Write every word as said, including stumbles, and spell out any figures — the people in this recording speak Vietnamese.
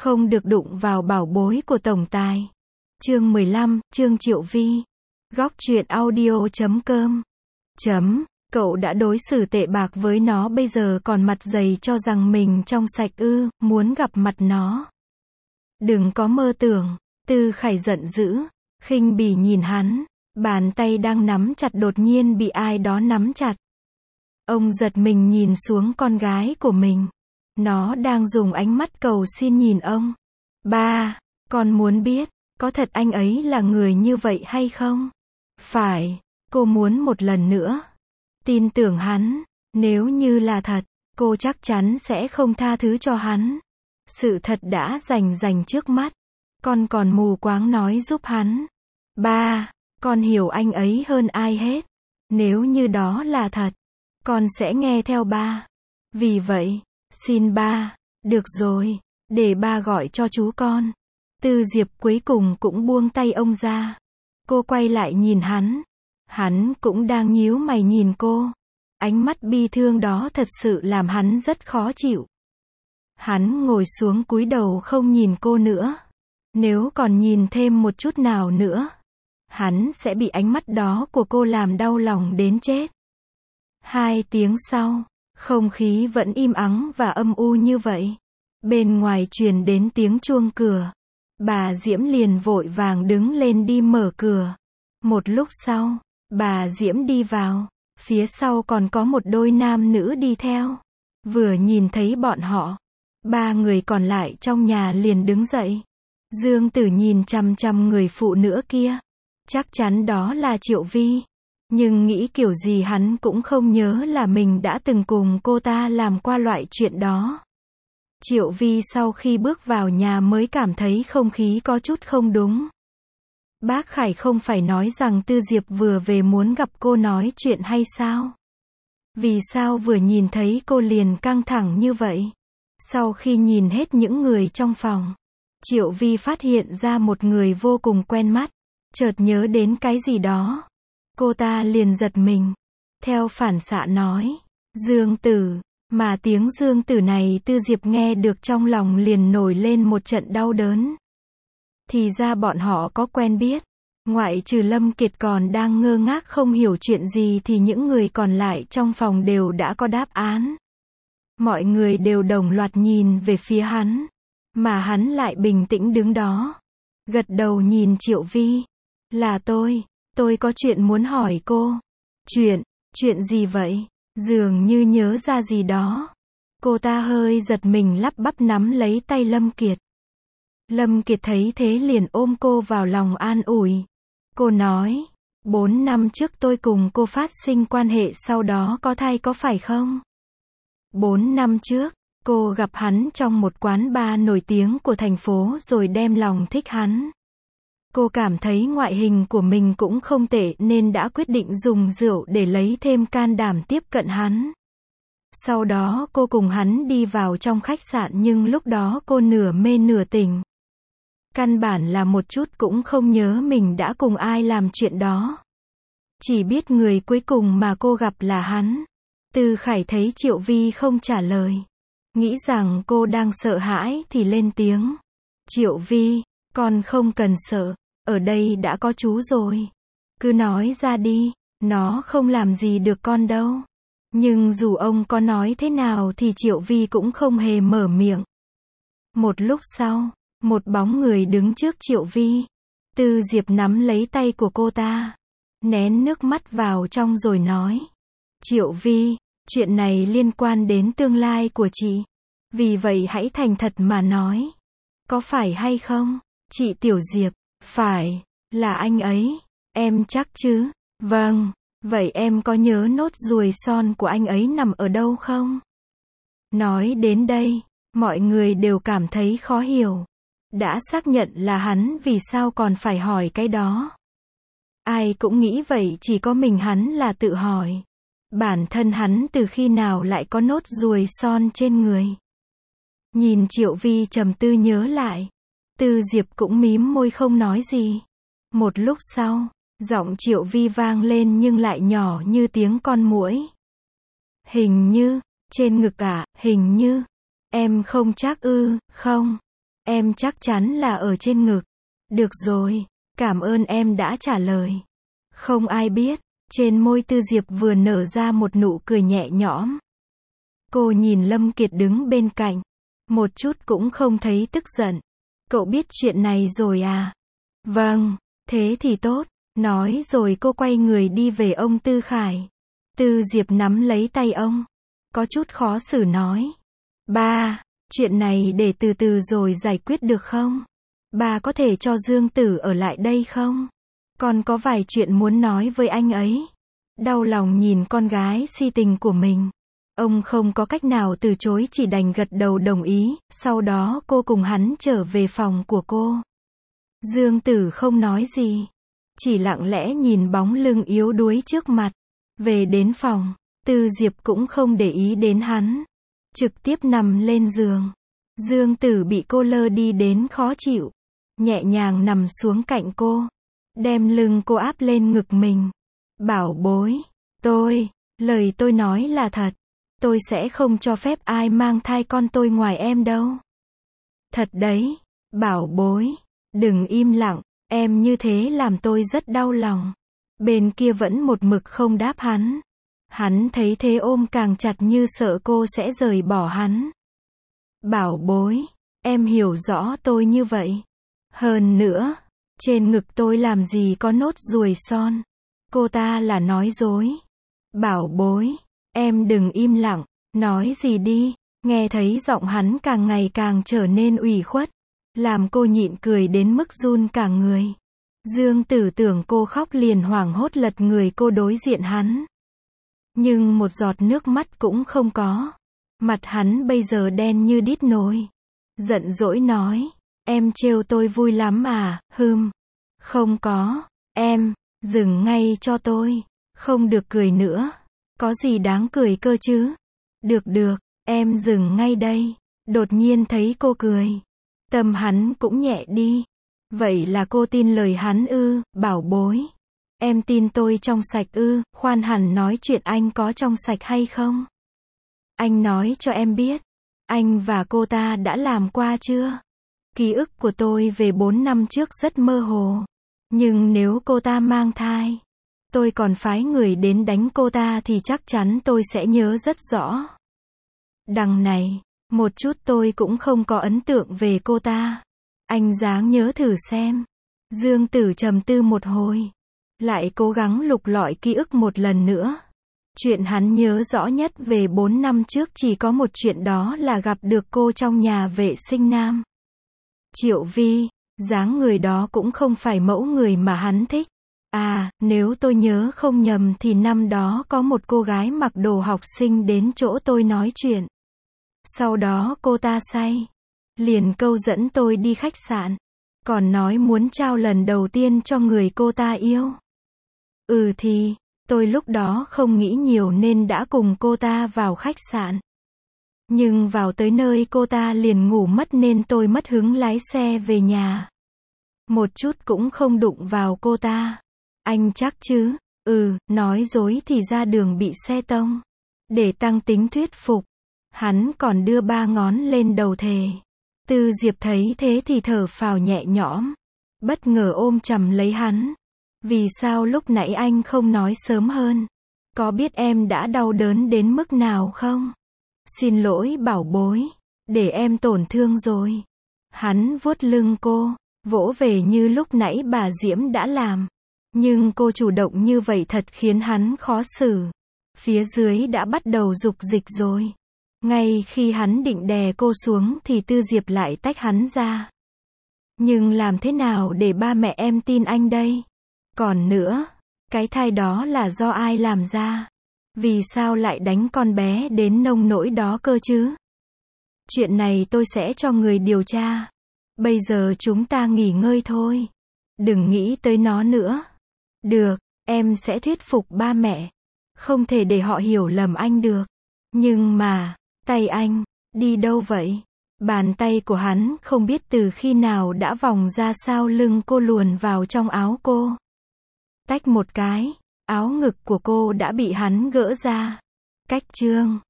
Không được đụng vào bảo bối của tổng tài. Chương mười lăm, Trương Triệu Vi. Góc truyện audio chấm com. Chấm, cậu đã đối xử tệ bạc với nó bây giờ còn mặt dày cho rằng mình trong sạch ư, muốn gặp mặt nó. Đừng có mơ tưởng. Tư Khải giận dữ, khinh bỉ nhìn hắn, bàn tay đang nắm chặt đột nhiên bị ai đó nắm chặt. Ông giật mình nhìn xuống con gái của mình. Nó đang dùng ánh mắt cầu xin nhìn ông. Ba, con muốn biết, có thật anh ấy là người như vậy hay không? Phải, cô muốn một lần nữa tin tưởng hắn, nếu như là thật, cô chắc chắn sẽ không tha thứ cho hắn. Sự thật đã rành rành trước mắt, con còn mù quáng nói giúp hắn. Ba, con hiểu anh ấy hơn ai hết. Nếu như đó là thật, con sẽ nghe theo ba. Vì vậy, xin ba, được rồi, để ba gọi cho chú con. Tư Diệp cuối cùng cũng buông tay ông ra. Cô quay lại nhìn hắn. Hắn cũng đang nhíu mày nhìn cô. Ánh mắt bi thương đó thật sự làm hắn rất khó chịu. Hắn ngồi xuống cúi đầu không nhìn cô nữa. Nếu còn nhìn thêm một chút nào nữa, hắn sẽ bị ánh mắt đó của cô làm đau lòng đến chết. Hai tiếng sau, không khí vẫn im ắng và âm u như vậy. Bên ngoài truyền đến tiếng chuông cửa. Bà Diễm liền vội vàng đứng lên đi mở cửa. Một lúc sau, bà Diễm đi vào. Phía sau còn có một đôi nam nữ đi theo. Vừa nhìn thấy bọn họ, ba người còn lại trong nhà liền đứng dậy. Dương Tử nhìn chằm chằm người phụ nữ kia. Chắc chắn đó là Triệu Vi. Nhưng nghĩ kiểu gì hắn cũng không nhớ là mình đã từng cùng cô ta làm qua loại chuyện đó. Triệu Vi sau khi bước vào nhà mới cảm thấy không khí có chút không đúng. Bác Khải không phải nói rằng Tư Diệp vừa về muốn gặp cô nói chuyện hay sao? Vì sao vừa nhìn thấy cô liền căng thẳng như vậy? Sau khi nhìn hết những người trong phòng, Triệu Vi phát hiện ra một người vô cùng quen mắt. Chợt nhớ đến cái gì đó. Cô ta liền giật mình. Theo phản xạ nói, Dương Tử. Mà tiếng Dương Tử này Tư Diệp nghe được trong lòng liền nổi lên một trận đau đớn. Thì ra bọn họ có quen biết. Ngoại trừ Lâm Kiệt còn đang ngơ ngác không hiểu chuyện gì thì những người còn lại trong phòng đều đã có đáp án. Mọi người đều đồng loạt nhìn về phía hắn. Mà hắn lại bình tĩnh đứng đó. Gật đầu nhìn Triệu Vi. Là tôi, tôi có chuyện muốn hỏi cô. Chuyện, chuyện gì vậy? Dường như nhớ ra gì đó. Cô ta hơi giật mình lắp bắp nắm lấy tay Lâm Kiệt. Lâm Kiệt thấy thế liền ôm cô vào lòng an ủi. Cô nói, bốn năm trước tôi cùng cô phát sinh quan hệ sau đó có thai có phải không? Bốn năm trước, cô gặp hắn trong một quán bar nổi tiếng của thành phố rồi đem lòng thích hắn. Cô cảm thấy ngoại hình của mình cũng không tệ nên đã quyết định dùng rượu để lấy thêm can đảm tiếp cận hắn. Sau đó cô cùng hắn đi vào trong khách sạn nhưng lúc đó cô nửa mê nửa tỉnh. Căn bản là một chút cũng không nhớ mình đã cùng ai làm chuyện đó. Chỉ biết người cuối cùng mà cô gặp là hắn. Tư Khải thấy Triệu Vi không trả lời. Nghĩ rằng cô đang sợ hãi thì lên tiếng. Triệu Vi, con không cần sợ. Ở đây đã có chú rồi. Cứ nói ra đi, nó không làm gì được con đâu. Nhưng dù ông có nói thế nào thì Triệu Vi cũng không hề mở miệng. Một lúc sau, một bóng người đứng trước Triệu Vi. Tư Diệp nắm lấy tay của cô ta. Nén nước mắt vào trong rồi nói. Triệu Vi, chuyện này liên quan đến tương lai của chị. Vì vậy hãy thành thật mà nói. Có phải hay không? Chị Tiểu Diệp. Phải, là anh ấy. Em chắc chứ? Vâng, vậy em có nhớ nốt ruồi son của anh ấy nằm ở đâu không? Nói đến đây, mọi người đều cảm thấy khó hiểu. Đã xác nhận là hắn vì sao còn phải hỏi cái đó. Ai cũng nghĩ vậy chỉ có mình hắn là tự hỏi. Bản thân hắn từ khi nào lại có nốt ruồi son trên người? Nhìn Triệu Vi trầm tư nhớ lại. Tư Diệp cũng mím môi không nói gì. Một lúc sau, giọng Triệu Vi vang lên nhưng lại nhỏ như tiếng con muỗi. Hình như, trên ngực à, hình như, em không chắc ư, không. Em chắc chắn là ở trên ngực. Được rồi, cảm ơn em đã trả lời. Không ai biết, trên môi Tư Diệp vừa nở ra một nụ cười nhẹ nhõm. Cô nhìn Lâm Kiệt đứng bên cạnh, một chút cũng không thấy tức giận. Cậu biết chuyện này rồi à? Vâng, thế thì tốt. Nói rồi cô quay người đi về ông Tư Khải. Tư Diệp nắm lấy tay ông, có chút khó xử nói. Ba, chuyện này để từ từ rồi giải quyết được không? Ba có thể cho Dương Tử ở lại đây không? Con có vài chuyện muốn nói với anh ấy. Đau lòng nhìn con gái si tình của mình. Ông không có cách nào từ chối, chỉ đành gật đầu đồng ý. Sau đó cô cùng hắn trở về phòng của cô. Dương Tử không nói gì, chỉ lặng lẽ nhìn bóng lưng yếu đuối trước mặt. Về đến phòng, Tư Diệp cũng không để ý đến hắn, trực tiếp nằm lên giường. Dương Tử bị cô lơ đi đến khó chịu, nhẹ nhàng nằm xuống cạnh cô, đem lưng cô áp lên ngực mình. Bảo bối, tôi, lời tôi nói là thật. Tôi sẽ không cho phép ai mang thai con tôi ngoài em đâu. Thật đấy, bảo bối, đừng im lặng, em như thế làm tôi rất đau lòng. Bên kia vẫn một mực không đáp hắn. Hắn thấy thế ôm càng chặt như sợ cô sẽ rời bỏ hắn. Bảo bối, em hiểu rõ tôi như vậy. Hơn nữa, trên ngực tôi làm gì có nốt ruồi son. Cô ta là nói dối. Bảo bối, em đừng im lặng, nói gì đi. Nghe thấy giọng hắn càng ngày càng trở nên ủy khuất, làm cô nhịn cười đến mức run cả người. Dương Tử tưởng cô khóc liền hoảng hốt lật người cô đối diện hắn. Nhưng một giọt nước mắt cũng không có. Mặt hắn bây giờ đen như đít nồi. Giận dỗi nói, em trêu tôi vui lắm à, hừm. Không có, em, dừng ngay cho tôi. Không được cười nữa. Có gì đáng cười cơ chứ? Được được, em dừng ngay đây. Đột nhiên thấy cô cười. Tâm hắn cũng nhẹ đi. Vậy là cô tin lời hắn ư, bảo bối. Em tin tôi trong sạch ư, khoan hẳn nói chuyện anh có trong sạch hay không? Anh nói cho em biết, anh và cô ta đã làm qua chưa? Ký ức của tôi về bốn năm trước rất mơ hồ. Nhưng nếu cô ta mang thai, tôi còn phái người đến đánh cô ta thì chắc chắn tôi sẽ nhớ rất rõ. Đằng này, một chút tôi cũng không có ấn tượng về cô ta. Anh dáng nhớ thử xem. Dương Tử trầm tư một hồi, lại cố gắng lục lọi ký ức một lần nữa. Chuyện hắn nhớ rõ nhất về bốn năm trước chỉ có một chuyện, đó là gặp được cô trong nhà vệ sinh nam. Triệu Vi, dáng người đó cũng không phải mẫu người mà hắn thích. À, nếu tôi nhớ không nhầm thì năm đó có một cô gái mặc đồ học sinh đến chỗ tôi nói chuyện. Sau đó cô ta say, liền câu dẫn tôi đi khách sạn, còn nói muốn trao lần đầu tiên cho người cô ta yêu. Ừ thì, tôi lúc đó không nghĩ nhiều nên đã cùng cô ta vào khách sạn. Nhưng vào tới nơi cô ta liền ngủ mất nên tôi mất hứng lái xe về nhà. Một chút cũng không đụng vào cô ta. Anh chắc chứ? Ừ, nói dối thì ra đường bị xe tông. Để tăng tính thuyết phục, hắn còn đưa ba ngón lên đầu thề. Tư Diệp thấy thế thì thở phào nhẹ nhõm, bất ngờ ôm chầm lấy hắn. Vì sao lúc nãy anh không nói sớm hơn? Có biết em đã đau đớn đến mức nào không? Xin lỗi bảo bối, để em tổn thương rồi. Hắn vuốt lưng cô, vỗ về như lúc nãy bà Diễm đã làm. Nhưng cô chủ động như vậy thật khiến hắn khó xử. Phía dưới đã bắt đầu dục dịch rồi. Ngay khi hắn định đè cô xuống thì Tư Diệp lại tách hắn ra. Nhưng làm thế nào để ba mẹ em tin anh đây? Còn nữa, cái thai đó là do ai làm ra? Vì sao lại đánh con bé đến nông nỗi đó cơ chứ? Chuyện này tôi sẽ cho người điều tra. Bây giờ chúng ta nghỉ ngơi thôi. Đừng nghĩ tới nó nữa. Được, em sẽ thuyết phục ba mẹ. Không thể để họ hiểu lầm anh được. Nhưng mà, tay anh, đi đâu vậy? Bàn tay của hắn không biết từ khi nào đã vòng ra sau lưng cô luồn vào trong áo cô. Tách một cái, áo ngực của cô đã bị hắn gỡ ra. Cách chương